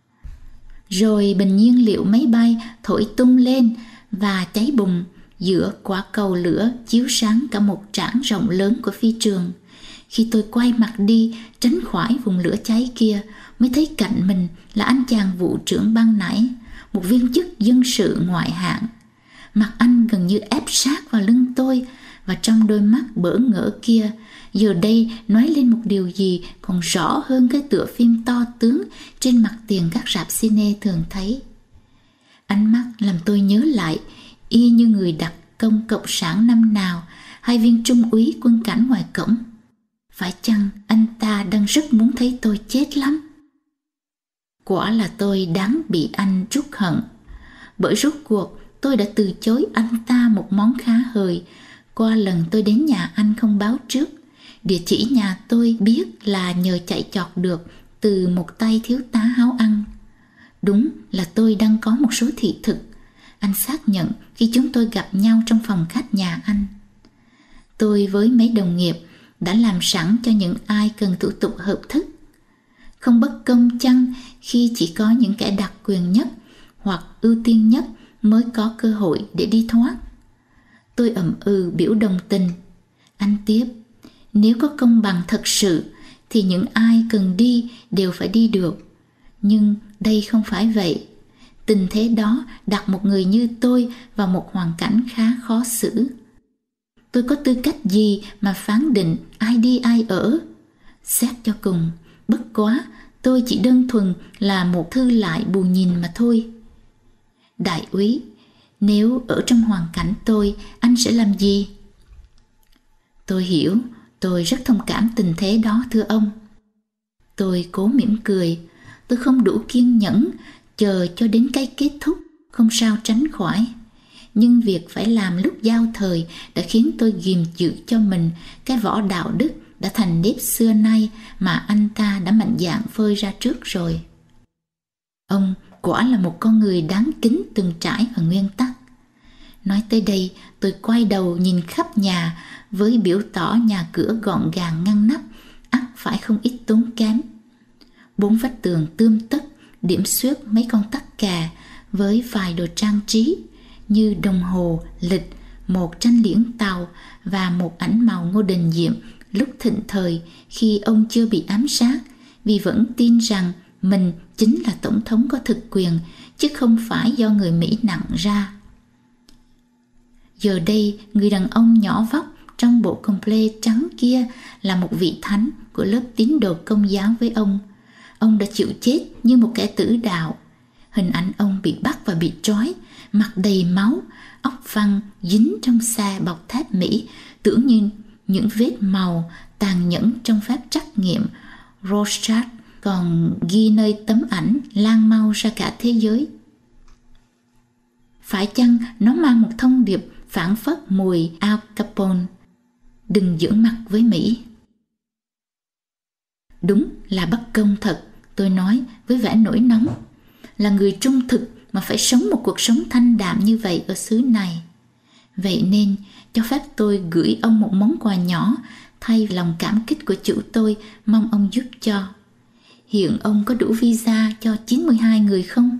Rồi bình nhiên liệu máy bay thổi tung lên và cháy bùng giữa quả cầu lửa chiếu sáng cả một trảng rộng lớn của phi trường. Khi tôi quay mặt đi tránh khỏi vùng lửa cháy kia, mới thấy cạnh mình là anh chàng vụ trưởng ban nãy, một viên chức dân sự ngoại hạng. Mặt anh gần như ép sát vào lưng tôi, và trong đôi mắt bỡ ngỡ kia giờ đây nói lên một điều gì còn rõ hơn cái tựa phim to tướng trên mặt tiền các rạp cine thường thấy. Ánh mắt làm tôi nhớ lại y như người đặc công cộng sản năm nào hay viên trung úy quân cảnh ngoài cổng. Phải chăng anh ta đang rất muốn thấy tôi chết lắm? Quả là tôi đáng bị anh trút hận, bởi rốt cuộc tôi đã từ chối anh ta một món khá hời qua lần tôi đến nhà anh không báo trước. Địa chỉ nhà tôi biết là nhờ chạy chọt được từ một tay thiếu tá háo ăn. Đúng là tôi đang có một số thị thực, anh xác nhận khi chúng tôi gặp nhau trong phòng khách nhà anh. tôi với mấy đồng nghiệp đã làm sẵn cho những ai cần thủ tục hợp thức. Không bất công chăng khi chỉ có những kẻ đặc quyền nhất hoặc ưu tiên nhất mới có cơ hội để đi thoát? Tôi ậm ừ biểu đồng tình. Anh tiếp, nếu có công bằng thật sự thì những ai cần đi đều phải đi được. Nhưng đây không phải vậy. Tình thế đó đặt một người như tôi vào một hoàn cảnh khá khó xử. Tôi có tư cách gì mà phán định ai đi ai ở? Xét cho cùng, bất quá tôi chỉ đơn thuần là một thư lại bù nhìn mà thôi. Đại úy, nếu ở trong hoàn cảnh tôi, anh sẽ làm gì? Tôi hiểu, tôi rất thông cảm tình thế đó thưa ông. Tôi cố mỉm cười. Tôi không đủ kiên nhẫn chờ cho đến cái kết thúc, không sao tránh khỏi. Nhưng việc phải làm lúc giao thời đã khiến tôi ghìm giữ cho mình cái vỏ đạo đức đã thành nếp xưa nay mà anh ta đã mạnh dạn phơi ra trước rồi. Ông quả là một con người đáng kính, từng trải và nguyên tắc. Nói tới đây, tôi quay đầu nhìn khắp nhà với biểu tỏ nhà cửa gọn gàng ngăn nắp, ắt phải không ít tốn kém. Bốn vách tường tươm tất, điểm xuyết mấy con tắc kè với vài đồ trang trí như đồng hồ, lịch, một tranh liễn tàu và một ảnh màu Ngô Đình Diệm lúc thịnh thời khi ông chưa bị ám sát, vì vẫn tin rằng mình chính là tổng thống có thực quyền chứ không phải do người Mỹ nặng ra. Giờ đây, người đàn ông nhỏ vóc trong bộ comple trắng kia là một vị thánh của lớp tín đồ Công giáo với ông. Ông đã chịu chết như một kẻ tử đạo. Hình ảnh ông bị bắt và bị trói, mặt đầy máu, óc văng dính trong xe bọc thép Mỹ, tưởng như những vết màu tàn nhẫn trong phép trắc nghiệm Rorschach còn ghi nơi tấm ảnh lan mau ra cả thế giới. Phải chăng nó mang một thông điệp phảng phất mùi Al Capone? Đừng giỡn mặt với Mỹ. Đúng là bất công thật, tôi nói với vẻ nổi nóng. Là người trung thực mà phải sống một cuộc sống thanh đạm như vậy ở xứ này. Vậy nên cho phép tôi gửi ông một món quà nhỏ thay lòng cảm kích của chủ tôi, mong ông giúp cho. Hiện ông có đủ visa cho chín mươi hai người không?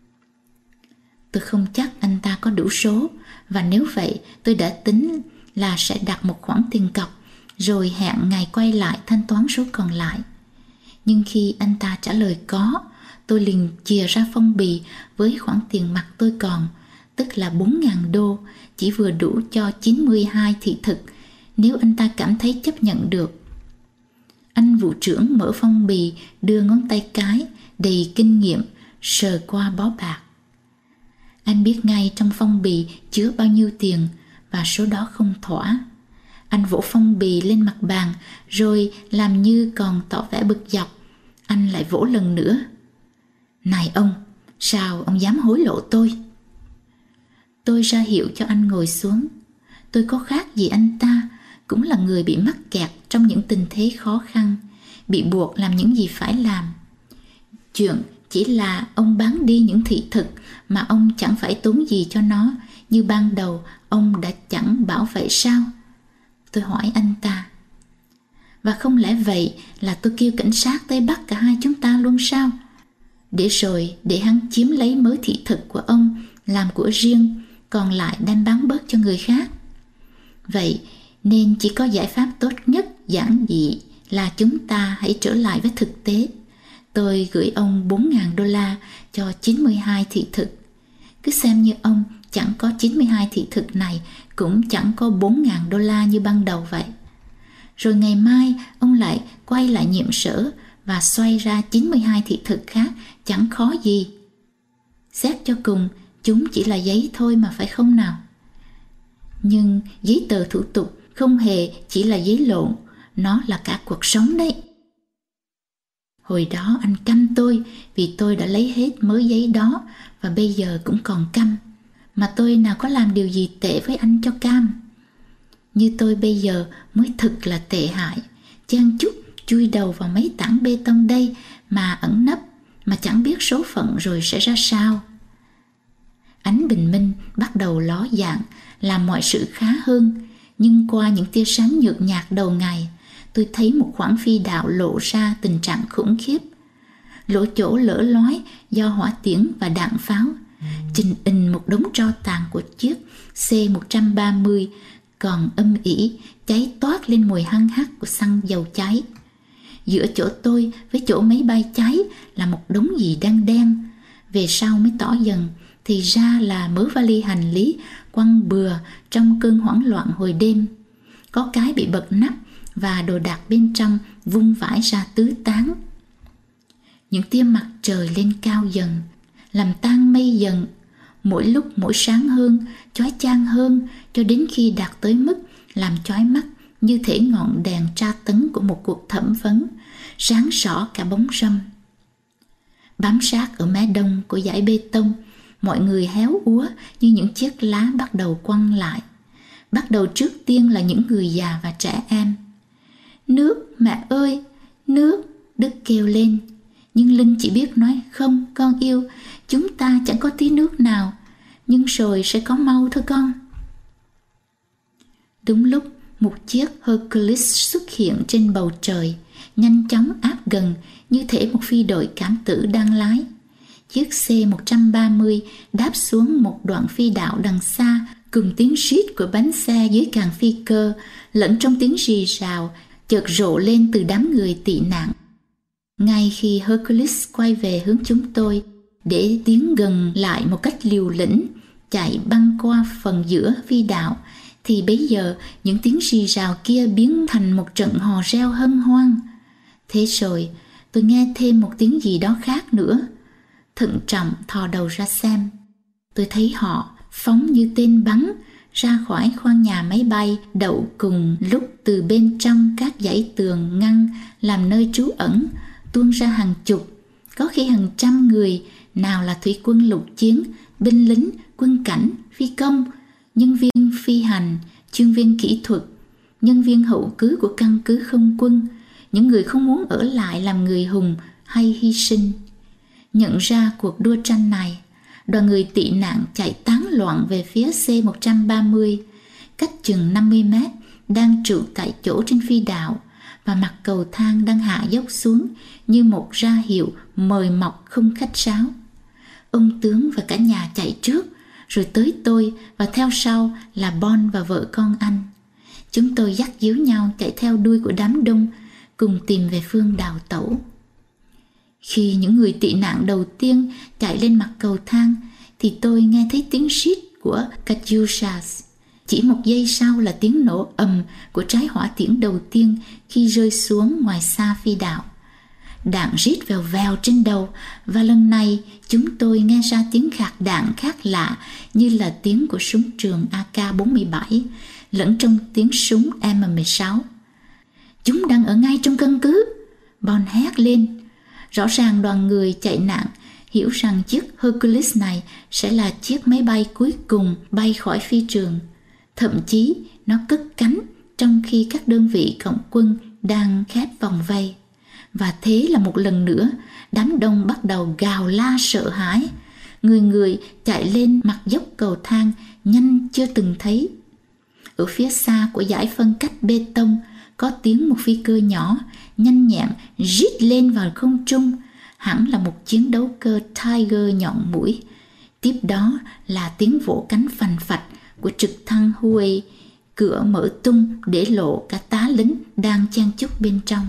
Tôi không chắc anh ta có đủ số, và nếu vậy tôi đã tính là sẽ đặt một khoản tiền cọc rồi hẹn ngày quay lại thanh toán số còn lại. Nhưng khi anh ta trả lời có, tôi liền chìa ra phong bì với khoản tiền mặt tôi còn, tức là bốn nghìn đô, chỉ vừa đủ cho chín mươi hai thị thực, nếu anh ta cảm thấy chấp nhận được. Anh vụ trưởng mở phong bì, đưa ngón tay cái đầy kinh nghiệm sờ qua bó bạc. Anh biết ngay trong phong bì chứa bao nhiêu tiền, và số đó không thỏa. Anh vỗ phong bì lên mặt bàn, rồi làm như còn tỏ vẻ bực dọc. Anh lại vỗ lần nữa. Này ông, sao ông dám hối lộ tôi? Tôi ra hiệu cho anh ngồi xuống. Tôi có khác gì anh ta, cũng là người bị mắc kẹt trong những tình thế khó khăn, bị buộc làm những gì phải làm. Chuyện chỉ là ông bán đi những thị thực mà ông chẳng phải tốn gì cho nó, như ban đầu ông đã chẳng bảo vậy sao? Tôi hỏi anh ta. Và không lẽ vậy là tôi kêu cảnh sát tới bắt cả hai chúng ta luôn sao? Để rồi để hắn chiếm lấy mớ thị thực của ông làm của riêng, còn lại đem bán bớt cho người khác. Vậy nên chỉ có giải pháp tốt nhất, giản dị là chúng ta hãy trở lại với thực tế. Tôi gửi ông bốn nghìn đô la cho chín mươi hai thị thực. Cứ xem như ông chẳng có chín mươi hai thị thực này, cũng chẳng có bốn nghìn đô la như ban đầu vậy. Rồi ngày mai ông lại quay lại nhiệm sở và xoay ra chín mươi hai thị thực khác, chẳng khó gì. Xét cho cùng, chúng chỉ là giấy thôi mà phải không nào? Nhưng giấy tờ thủ tục không hề chỉ là giấy lộn, nó là cả cuộc sống đấy. Hồi đó anh căm tôi vì tôi đã lấy hết mớ giấy đó, và bây giờ cũng còn căm. Mà tôi nào có làm điều gì tệ với anh cho cam. Như tôi bây giờ mới thực là tệ hại, chen chúc chui đầu vào mấy tảng bê tông đây mà ẩn nấp, mà chẳng biết số phận rồi sẽ ra sao. Ánh bình minh bắt đầu ló dạng, làm mọi sự khá hơn, Nhưng qua những tia sáng nhợt nhạt đầu ngày, tôi thấy một khoảng phi đạo lộ ra tình trạng khủng khiếp. Lỗ chỗ lở lói do hỏa tiễn và đạn pháo, chình ình một đống tro tàn của chiếc C một trăm ba mươi còn âm ỉ, cháy toát lên mùi hăng hắc của xăng dầu cháy. Giữa chỗ tôi với chỗ máy bay cháy là một đống gì đen đen. Về sau mới tỏ dần, thì ra là mớ vali hành lý quăng bừa trong cơn hoảng loạn hồi đêm. Có cái bị bật nắp và đồ đạc bên trong vung vãi ra tứ tán. Những tia mặt trời lên cao dần, làm tan mây dần, mỗi lúc mỗi sáng hơn, chói chang hơn, cho đến khi đạt tới mức làm chói mắt như thể ngọn đèn tra tấn của một cuộc thẩm vấn, sáng rõ cả bóng râm. Bám sát ở mé đông của dải bê tông, mọi người héo úa như những chiếc lá bắt đầu quăng lại. Bắt đầu trước tiên là những người già và trẻ em. Nước, mẹ ơi, nước, Đức kêu lên. Nhưng Linh chỉ biết nói, không, con yêu, chúng ta chẳng có tí nước nào, nhưng rồi sẽ có mau thôi con. Đúng lúc, một chiếc Hercules xuất hiện trên bầu trời, nhanh chóng áp gần như thể một phi đội cảm tử đang lái. Chiếc C một trăm ba mươi đáp xuống một đoạn phi đạo đằng xa, cùng tiếng rít của bánh xe dưới càng phi cơ, lẫn trong tiếng rì rào chợt rộ lên từ đám người tị nạn. Ngay khi Hercules quay về hướng chúng tôi để tiến gần lại một cách liều lĩnh, chạy băng qua phần giữa phi đạo, thì bấy giờ những tiếng rì rào kia biến thành một trận hò reo hân hoan. Thế rồi tôi nghe thêm một tiếng gì đó khác nữa. Thận trọng thò đầu ra xem. Tôi thấy họ phóng như tên bắn ra khỏi khoang nhà máy bay đậu cùng lúc từ bên trong các dãy tường ngăn làm nơi trú ẩn, tuôn ra hàng chục, có khi hàng trăm người, nào là thủy quân lục chiến, binh lính, quân cảnh, phi công, nhân viên phi hành, chuyên viên kỹ thuật, nhân viên hậu cứ của căn cứ không quân, những người không muốn ở lại làm người hùng hay hy sinh. Nhận ra cuộc đua tranh này, đoàn người tị nạn chạy tán loạn về phía C một trăm ba mươi, cách chừng năm mươi mét, đang trụ tại chỗ trên phi đạo, và mặt cầu thang đang hạ dốc xuống như một ra hiệu mời mọc không khách sáo. Ông tướng và cả nhà chạy trước, rồi tới tôi, và theo sau là Bon và vợ con anh. Chúng tôi dắt díu nhau chạy theo đuôi của đám đông, cùng tìm về phương đào tẩu. Khi những người tị nạn đầu tiên chạy lên mặt cầu thang, thì tôi nghe thấy tiếng rít của Katyushas. Chỉ một giây sau là tiếng nổ ầm của trái hỏa tiễn đầu tiên khi rơi xuống ngoài xa phi đạo. Đạn rít vèo vèo trên đầu, và lần này chúng tôi nghe ra tiếng gạt đạn khác lạ, như là tiếng của súng trường A K bốn mươi bảy, lẫn trong tiếng súng M mười sáu. Chúng đang ở ngay trong căn cứ, Bon hét lên. Rõ ràng đoàn người chạy nạn hiểu rằng chiếc Hercules này sẽ là chiếc máy bay cuối cùng bay khỏi phi trường. Thậm chí nó cất cánh trong khi các đơn vị cộng quân đang khép vòng vây. Và thế là một lần nữa, đám đông bắt đầu gào la sợ hãi. Người người chạy lên mặt dốc cầu thang nhanh chưa từng thấy. Ở phía xa của dải phân cách bê tông, có tiếng một phi cơ nhỏ nhanh nhẹn rít lên vào không trung, hẳn là một chiến đấu cơ Tiger nhọn mũi. Tiếp đó là tiếng vỗ cánh phành phạch của trực thăng Huey, cửa mở tung để lộ cả tá lính đang chen chúc bên trong.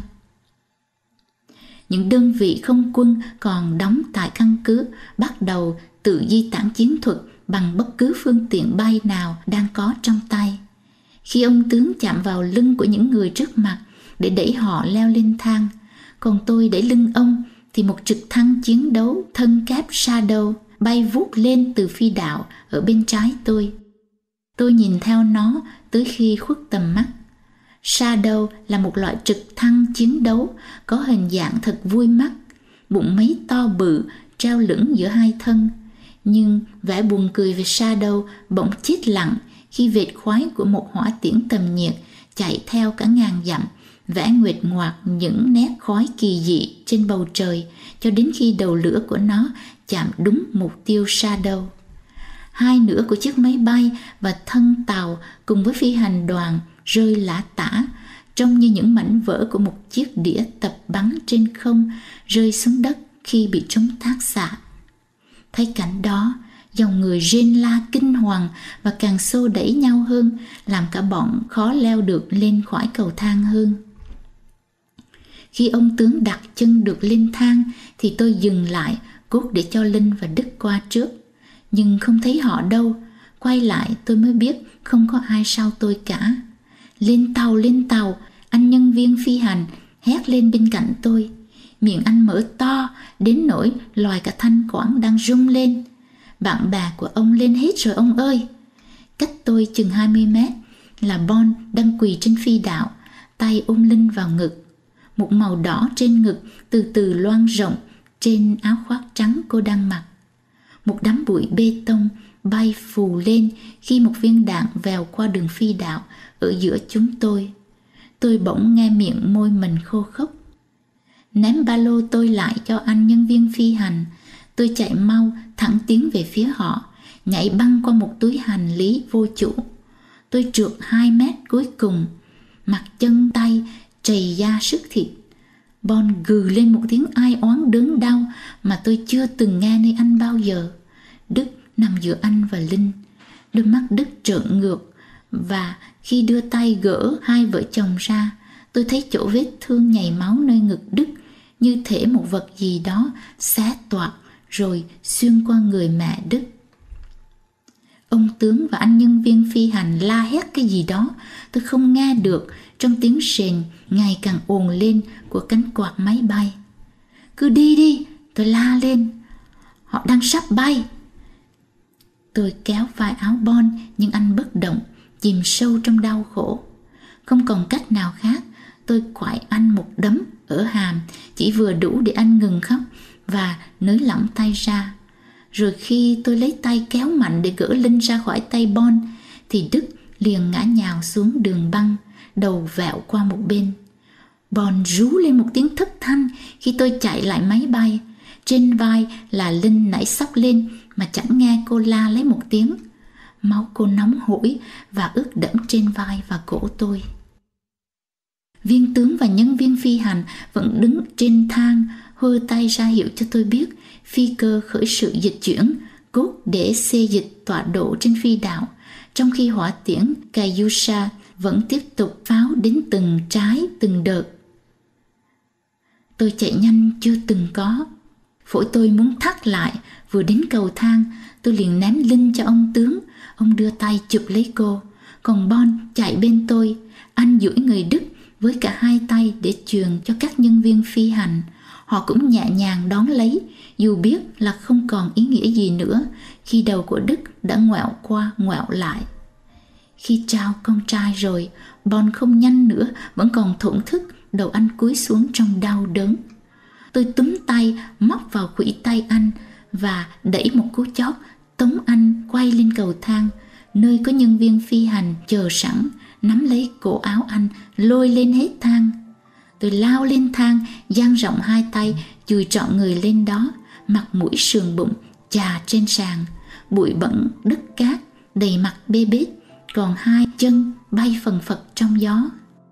Những đơn vị không quân còn đóng tại căn cứ bắt đầu tự di tản chiến thuật bằng bất cứ phương tiện bay nào đang có trong tay. Khi ông tướng chạm vào lưng của những người trước mặt để đẩy họ leo lên thang, còn tôi đẩy lưng ông, thì một trực thăng chiến đấu thân kép Shadow bay vút lên từ phi đạo ở bên trái tôi. Tôi nhìn theo nó tới khi khuất tầm mắt. Shadow là một loại trực thăng chiến đấu có hình dạng thật vui mắt, bụng máy to bự treo lửng giữa hai thân. Nhưng vẻ buồn cười về Shadow bỗng chết lặng khi vệt khoái của một hỏa tiễn tầm nhiệt chạy theo cả ngàn dặm, vẽ nguệch ngoạc những nét khói kỳ dị trên bầu trời, cho đến khi đầu lửa của nó chạm đúng mục tiêu Shadow. Hai nửa của chiếc máy bay và thân tàu cùng với phi hành đoàn rơi lả tả, trông như những mảnh vỡ của một chiếc đĩa tập bắn trên không rơi xuống đất khi bị trúng thác xạ. Thấy cảnh đó, dòng người rên la kinh hoàng và càng xô đẩy nhau hơn, làm cả bọn khó leo được lên khỏi cầu thang hơn. Khi ông tướng đặt chân được lên thang thì tôi dừng lại, cốt để cho Linh và Đức qua trước. Nhưng không thấy họ đâu. Quay lại tôi mới biết không có ai sau tôi cả. Lên tàu, lên tàu, anh nhân viên phi hành hét lên bên cạnh tôi. Miệng anh mở to đến nỗi lòi cả thanh quản đang rung lên. Bạn bè của ông lên hết rồi ông ơi. Cách tôi chừng hai mươi mét là Bon đang quỳ trên phi đạo, tay ôm Linh vào ngực. Một màu đỏ trên ngực từ từ loang rộng trên áo khoác trắng cô đang mặc. Một đám bụi bê tông bay phù lên khi một viên đạn vèo qua đường phi đạo ở giữa chúng tôi. Tôi bỗng nghe miệng môi mình khô khốc. Ném ba lô tôi lại cho anh nhân viên phi hành. Tôi chạy mau thẳng tiến về phía họ, nhảy băng qua một túi hành lý vô chủ. Tôi trượt hai mét cuối cùng, mặt chân tay trầy da sức thịt. Bon gừ lên một tiếng ai oán đớn đau mà tôi chưa từng nghe nơi anh bao giờ. Đức nằm giữa anh và Linh. Đôi mắt Đức trợn ngược, và khi đưa tay gỡ hai vợ chồng ra, tôi thấy chỗ vết thương nhầy máu nơi ngực Đức, như thể một vật gì đó xé toạc rồi xuyên qua người mẹ Đức. Ông tướng và anh nhân viên phi hành la hét cái gì đó tôi không nghe được trong tiếng rền ngày càng ồn lên của cánh quạt máy bay. Cứ đi đi, tôi la lên. Họ đang sắp bay. Tôi kéo vai áo Bon nhưng anh bất động, chìm sâu trong đau khổ. Không còn cách nào khác, tôi quải anh một đấm ở hàm, chỉ vừa đủ để anh ngừng khóc và nới lỏng tay ra. Rồi khi tôi lấy tay kéo mạnh để gỡ Linh ra khỏi tay Bon thì Đức liền ngã nhào xuống đường băng, đầu vẹo qua một bên. Bon rú lên một tiếng thất thanh khi tôi chạy lại máy bay. Trên vai là Linh nảy sóc lên mà chẳng nghe cô la lấy một tiếng. Máu cô nóng hổi và ướt đẫm trên vai và cổ tôi. Viên tướng và nhân viên phi hành vẫn đứng trên thang, hơ tay ra hiệu cho tôi biết phi cơ khởi sự dịch chuyển, cốt để xê dịch tọa độ trên phi đạo, trong khi hỏa tiễn Katyusha vẫn tiếp tục pháo đến từng trái từng đợt. Tôi chạy nhanh chưa từng có. Phổi tôi muốn thắt lại. Vừa đến cầu thang, tôi liền ném Linh cho ông tướng. Ông đưa tay chụp lấy cô. Còn Bon chạy bên tôi. Anh duỗi người Đức với cả hai tay để truyền cho các nhân viên phi hành. Họ cũng nhẹ nhàng đón lấy, dù biết là không còn ý nghĩa gì nữa khi đầu của Đức đã ngoẹo qua ngoẹo lại. Khi trao con trai rồi, Bon không nhanh nữa, vẫn còn thổn thức, đầu anh cúi xuống trong đau đớn. Tôi túm tay, móc vào khuỷu tay anh và đẩy một cú chót, tống anh quay lên cầu thang, nơi có nhân viên phi hành chờ sẵn, nắm lấy cổ áo anh, lôi lên hết thang. Tôi lao lên thang, dang rộng hai tay, chùi trọn người lên đó, mặt mũi sườn bụng chà trên sàn, bụi bẩn đất cát đầy mặt bê bết, còn hai chân bay phần phật trong gió.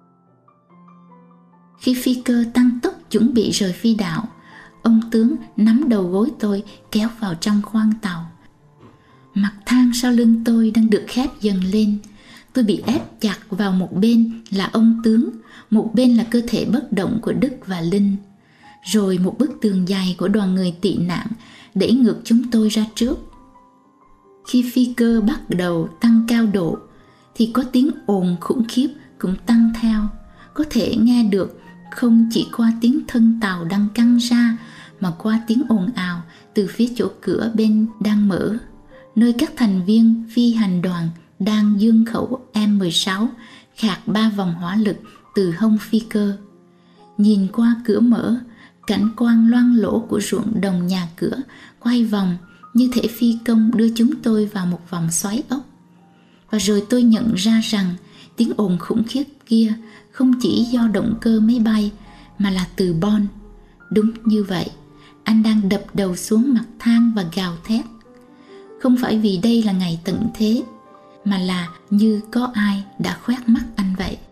Khi phi cơ tăng tốc chuẩn bị rời phi đạo, ông tướng nắm đầu gối tôi kéo vào trong khoang tàu. Mặt thang sau lưng tôi đang được khép dần lên. Tôi bị ép chặt vào một bên là ông tướng, một bên là cơ thể bất động của Đức và Linh. Rồi một bức tường dài của đoàn người tị nạn đẩy ngược chúng tôi ra trước. Khi phi cơ bắt đầu tăng cao độ thì có tiếng ồn khủng khiếp cũng tăng theo. Có thể nghe được không chỉ qua tiếng thân tàu đang căng ra mà qua tiếng ồn ào từ phía chỗ cửa bên đang mở, nơi các thành viên phi hành đoàn đang dương khẩu M mười sáu khạc ba vòng hỏa lực từ hông phi cơ. Nhìn qua cửa mở, cảnh quang loang lổ của ruộng đồng nhà cửa quay vòng như thể phi công đưa chúng tôi vào một vòng xoáy ốc. Và rồi tôi nhận ra rằng tiếng ồn khủng khiếp kia không chỉ do động cơ máy bay mà là từ Bon. Đúng như vậy, anh đang đập đầu xuống mặt thang và gào thét. không phải vì đây là ngày tận thế, mà là như có ai đã khoét mắt anh vậy.